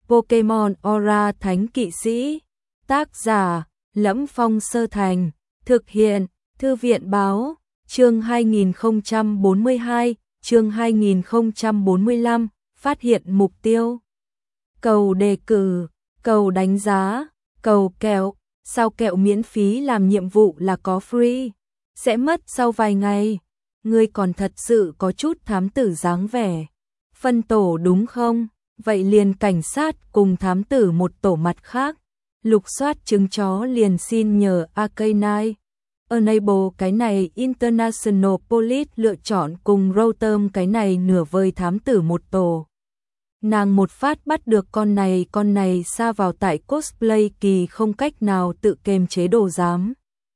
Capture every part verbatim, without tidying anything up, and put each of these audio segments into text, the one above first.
Pokemon Aura Thánh Kỵ Sĩ. Tác giả: Lẫm Phong Sơ Thành. Thực hiện: Thư viện báo. Chương hai nghìn không trăm bốn mươi hai, chương hai nghìn không trăm bốn mươi lăm, phát hiện mục tiêu. Cầu đề cử, cầu đánh giá, cầu kẹo, sao kẹo miễn phí làm nhiệm vụ là có free, sẽ mất sau vài ngày. Ngươi còn thật sự có chút thám tử dáng vẻ. Phân tổ đúng không? Vậy liền cảnh sát cùng thám tử một tổ mặt khác. Lục soát trứng chó liền xin nhờ Arcanine. Enable cái này International Police lựa chọn cùng Rotom cái này nửa vời thám tử một tổ. Nàng một phát bắt được con này con này sa vào tại cosplay kỳ không cách nào tự kềm chế đồ dám.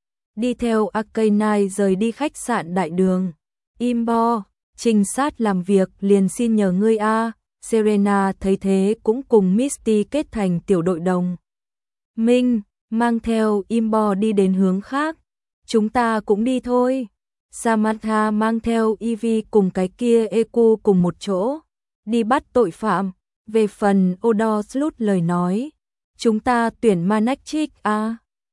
Đi theo Arcanine rời đi khách sạn đại đường. Imbo, trinh sát làm việc liền xin nhờ ngươi a. Serena thấy thế cũng cùng Misty kết thành tiểu đội đồng. Minh, mang theo Imbo đi đến hướng khác. Chúng ta cũng đi thôi. Samantha mang theo Evie cùng cái kia Eku cùng một chỗ. Đi bắt tội phạm. Về phần Odos lút lời nói. Chúng ta tuyển Manectric a.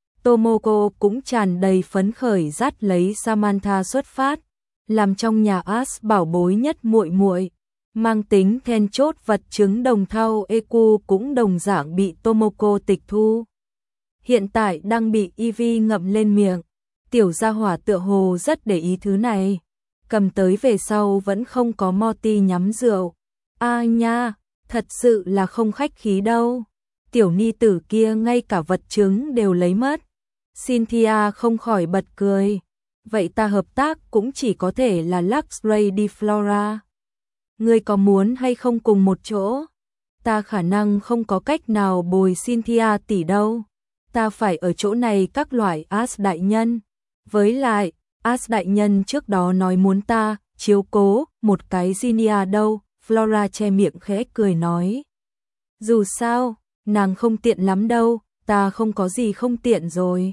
Tomoko cũng tràn đầy phấn khởi dắt lấy Samantha xuất phát. Làm trong nhà Ash bảo bối nhất muội muội. Mang tính then chốt vật chứng đồng thau Eku cũng đồng dạng bị Tomoko tịch thu. Hiện tại đang bị Evie ngậm lên miệng. Tiểu gia hỏa tựa hồ rất để ý thứ này. Cầm tới về sau vẫn không có Morty nhắm rượu. A nha, thật sự là không khách khí đâu. Tiểu ni tử kia ngay cả vật chứng đều lấy mất. Cynthia không khỏi bật cười. Vậy ta hợp tác cũng chỉ có thể là Luxray đi Flora. Ngươi có muốn hay không cùng một chỗ? Ta khả năng không có cách nào bồi Cynthia tỷ đâu. Ta phải ở chỗ này các loại Ash đại nhân. Với lại, Ash đại nhân trước đó nói muốn ta chiếu cố một cái Zinnia đâu. Flora che miệng khẽ cười nói. Dù sao, nàng không tiện lắm đâu, ta không có gì không tiện rồi.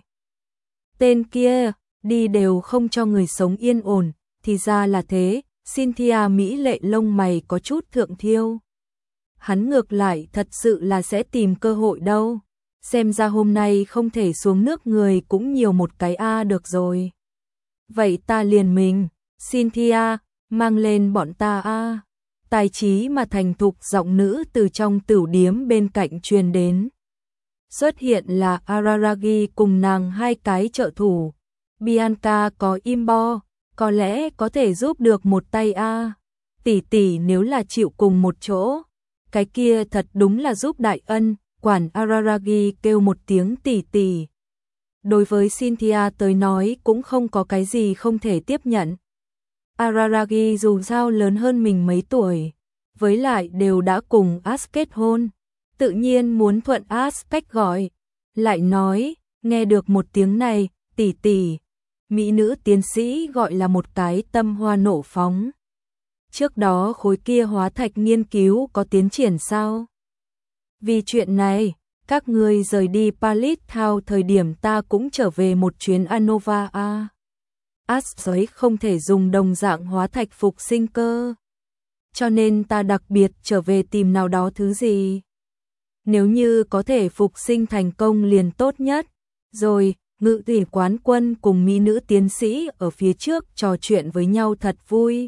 Tên kia, đi đều không cho người sống yên ổn, thì ra là thế. Cynthia mỹ lệ lông mày có chút thượng thiêu. Hắn ngược lại thật sự là sẽ tìm cơ hội đâu. Xem ra hôm nay không thể xuống nước người cũng nhiều một cái A được rồi. Vậy ta liền mình, Cynthia, mang lên bọn ta A. Tài trí mà thành thục giọng nữ từ trong tửu điếm bên cạnh truyền đến. Xuất hiện là Araragi cùng nàng hai cái trợ thủ. Bianca có Imbo, có lẽ có thể giúp được một tay a. Tỷ tỷ nếu là chịu cùng một chỗ, cái kia thật đúng là giúp đại ân. Quản Araragi kêu một tiếng tỷ tỷ. Đối với Cynthia tới nói cũng không có cái gì không thể tiếp nhận. Araragi dù sao lớn hơn mình mấy tuổi, với lại đều đã cùng Ash kết hôn, tự nhiên muốn thuận Ash cách gọi. Lại nói, nghe được một tiếng này, tỷ tỷ, mỹ nữ tiến sĩ gọi là một cái tâm hoa nổ phóng. Trước đó khối kia hóa thạch nghiên cứu có tiến triển sao? Vì chuyện này, các ngươi rời đi Pallet Town thời điểm ta cũng trở về một chuyến Anova a. Ash giới không thể dùng đồng dạng hóa thạch phục sinh cơ. Cho nên ta đặc biệt trở về tìm nào đó thứ gì. Nếu như có thể phục sinh thành công liền tốt nhất. Rồi, ngự thủy quán quân cùng mỹ nữ tiến sĩ ở phía trước trò chuyện với nhau thật vui.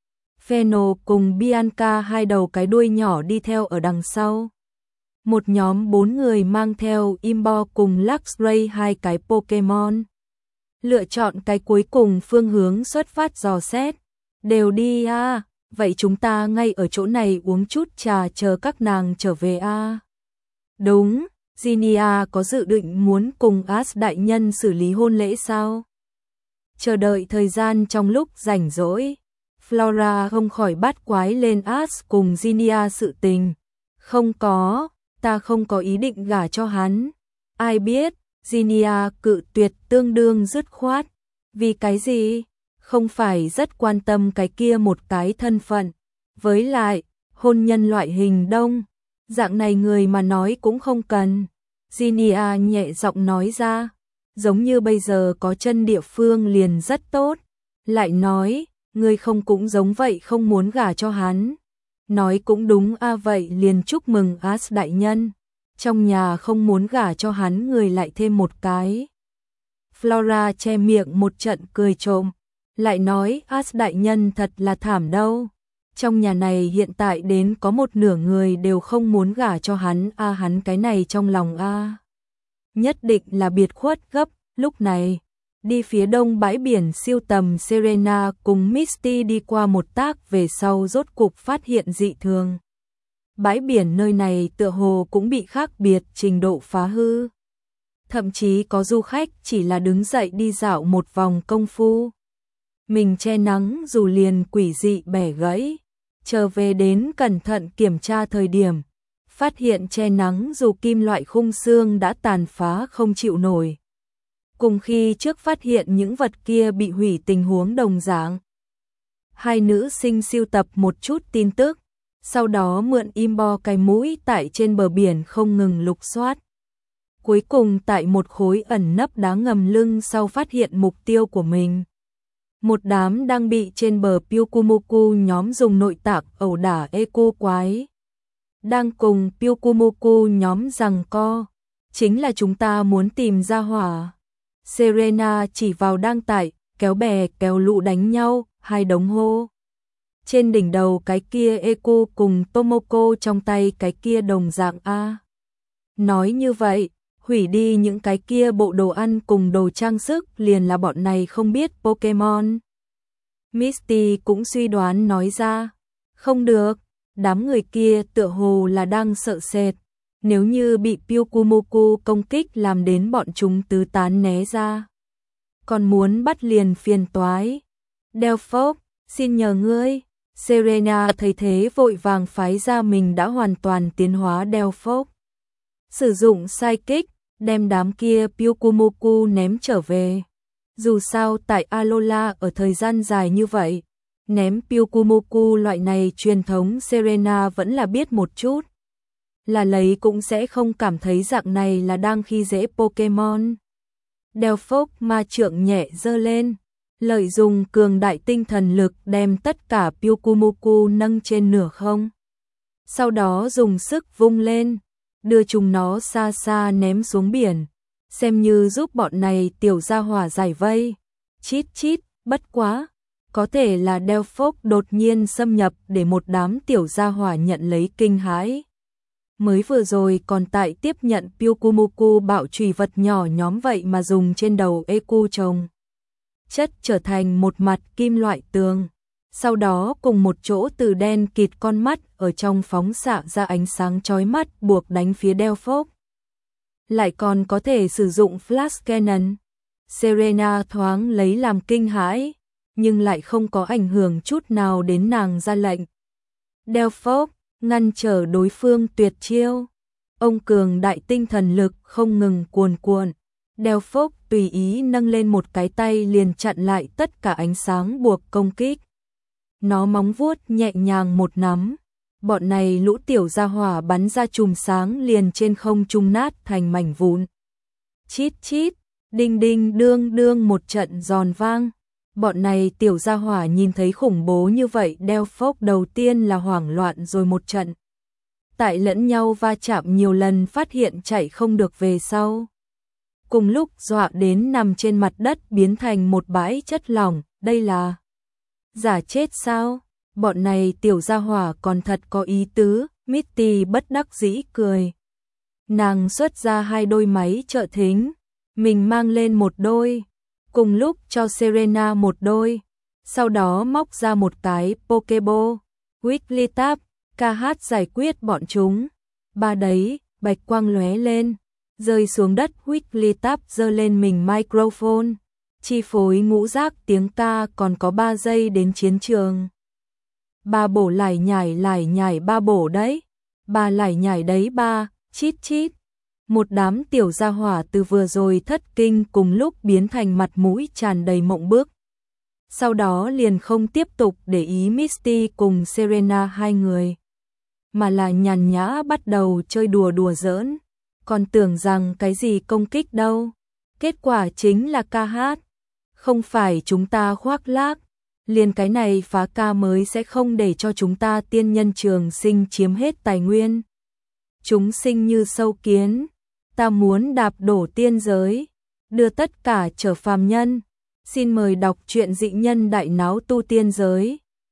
Feno cùng Bianca hai đầu cái đuôi nhỏ đi theo ở đằng sau. Một nhóm bốn người mang theo Imbo cùng Luxray hai cái Pokemon. Lựa chọn cái cuối cùng phương hướng xuất phát dò xét. Đều đi a, à, vậy chúng ta ngay ở chỗ này uống chút trà chờ các nàng trở về a. À. Đúng, Zinnia có dự định muốn cùng Ash đại nhân xử lý hôn lễ sao? Chờ đợi thời gian trong lúc rảnh rỗi, Flora không khỏi bắt quái lên Ash cùng Zinnia sự tình. Không có, ta không có ý định gả cho hắn. Ai biết, Zinnia cự tuyệt tương đương dứt khoát. Vì cái gì? Không phải rất quan tâm cái kia một cái thân phận. Với lại, hôn nhân loại hình đông. Dạng này người mà nói cũng không cần. Zinnia nhẹ giọng nói ra. Giống như bây giờ có chân địa phương liền rất tốt. Lại nói, người không cũng giống vậy không muốn gả cho hắn. nói cũng đúng a, vậy liền chúc mừng As đại nhân. Trong nhà không muốn gả cho hắn người lại thêm một cái. Flora che miệng một trận cười trộm, lại nói As đại nhân thật là thảm đâu. Trong nhà này hiện tại đến có một nửa người đều không muốn gả cho hắn a, hắn cái này trong lòng a. Nhất định là biệt khuất gấp. Lúc này, đi phía đông bãi biển siêu tầm, Serena cùng Misty đi qua một tác về sau rốt cục phát hiện dị thường. Bãi biển nơi này tựa hồ cũng bị khác biệt trình độ phá hư. Thậm chí có du khách chỉ là đứng dậy đi dạo một vòng công phu. Mình che nắng dù liền quỷ dị bẻ gãy. Trở về đến cẩn thận kiểm tra thời điểm. Phát hiện che nắng dù kim loại khung xương đã tàn phá không chịu nổi. Cùng khi trước phát hiện những vật kia bị hủy tình huống đồng dạng. Hai nữ sinh siêu tập một chút tin tức. Sau đó mượn im bo cái mũi tại trên bờ biển không ngừng lục soát. Cuối cùng tại một khối ẩn nấp đá ngầm lưng sau phát hiện mục tiêu của mình. Một đám đang bị trên bờ Pyukumoku nhóm dùng nội tạc ẩu đả eco quái. Đang cùng Pyukumoku nhóm giằng co. Chính là chúng ta muốn tìm ra hỏa. Serena chỉ vào đang tại, kéo bè kéo lũ đánh nhau, hai đống hô. Trên đỉnh đầu cái kia Eco cùng Tomoko trong tay cái kia đồng dạng A. Nói như vậy, hủy đi những cái kia bộ đồ ăn cùng đồ trang sức liền là bọn này không biết Pokemon. Misty cũng suy đoán nói ra. Không được, đám người kia tựa hồ là đang sợ sệt. Nếu như bị Pyukumoku công kích làm đến bọn chúng tứ tán né ra. Còn muốn bắt liền phiền toái. Delphos, xin nhờ ngươi. Serena thấy thế vội vàng phái ra mình đã hoàn toàn tiến hóa Delphos. Sử dụng Psychic, đem đám kia Pyukumoku ném trở về. Dù sao tại Alola ở thời gian dài như vậy, ném Pyukumoku loại này truyền thống Serena vẫn là biết một chút. Là lấy cũng sẽ không cảm thấy dạng này là đang khi dễ Pokemon. Delphos ma trượng nhẹ giơ lên, lợi dùng cường đại tinh thần lực đem tất cả Pyukumoku nâng trên nửa không. Sau đó dùng sức vung lên, đưa chúng nó xa xa ném xuống biển, xem như giúp bọn này tiểu gia hỏa giải vây. Chít chít, bất quá, có thể là Delphos đột nhiên xâm nhập để một đám tiểu gia hỏa nhận lấy kinh hãi. Mới vừa rồi còn tại tiếp nhận Pyukumoku bạo chùy vật nhỏ nhóm vậy mà dùng trên đầu Eku trồng chất trở thành một mặt kim loại tường. Sau đó cùng một chỗ từ đen kịt con mắt ở trong phóng xạ ra ánh sáng chói mắt buộc đánh phía Delphos. Lại còn có thể sử dụng Flash Cannon. Serena thoáng lấy làm kinh hãi, nhưng lại không có ảnh hưởng chút nào đến nàng ra lệnh. Delphos ngăn trở đối phương tuyệt chiêu. Ông cường đại tinh thần lực không ngừng cuồn cuộn. Delphos tùy ý nâng lên một cái tay liền chặn lại tất cả ánh sáng buộc công kích. Nó móng vuốt nhẹ nhàng một nắm. Bọn này lũ tiểu gia hỏa bắn ra chùm sáng liền trên không trung nát thành mảnh vụn. Chít chít, đinh đinh đương đương một trận giòn vang. Bọn này tiểu gia hỏa nhìn thấy khủng bố như vậy, Delphos đầu tiên là hoảng loạn rồi một trận. Tại lẫn nhau va chạm nhiều lần phát hiện chạy không được về sau. Cùng lúc dọa đến nằm trên mặt đất biến thành một bãi chất lỏng, đây là giả chết sao? Bọn này tiểu gia hỏa còn thật có ý tứ, Misty bất đắc dĩ cười. Nàng xuất ra hai đôi máy trợ thính, mình mang lên một đôi. Cùng lúc cho Serena một đôi, sau đó móc ra một cái Pokeball, Wigglytuff, ca hát giải quyết bọn chúng. Ba đấy, bạch quang lóe lên, rơi xuống đất. Wigglytuff giơ lên mình microphone, chi phối ngũ giác tiếng ca. Còn có ba giây đến chiến trường. Ba bổ lải nhải lải nhải ba bổ đấy, ba lải nhải đấy ba, chít chít. Một đám tiểu gia hỏa từ vừa rồi thất kinh cùng lúc biến thành mặt mũi tràn đầy mộng bức. Sau đó liền không tiếp tục để ý Misty cùng Serena hai người, mà là nhàn nhã bắt đầu chơi đùa đùa giỡn, còn tưởng rằng cái gì công kích đâu. Kết quả chính là ca hát. Không phải chúng ta khoác lác, liền cái này phá ca mới sẽ không để cho chúng ta tiên nhân trường sinh chiếm hết tài nguyên. Chúng sinh như sâu kiến, ta muốn đạp đổ tiên giới, đưa tất cả trở phàm nhân. Xin mời đọc truyện Dị Nhân Đại Náo Tu Tiên Giới.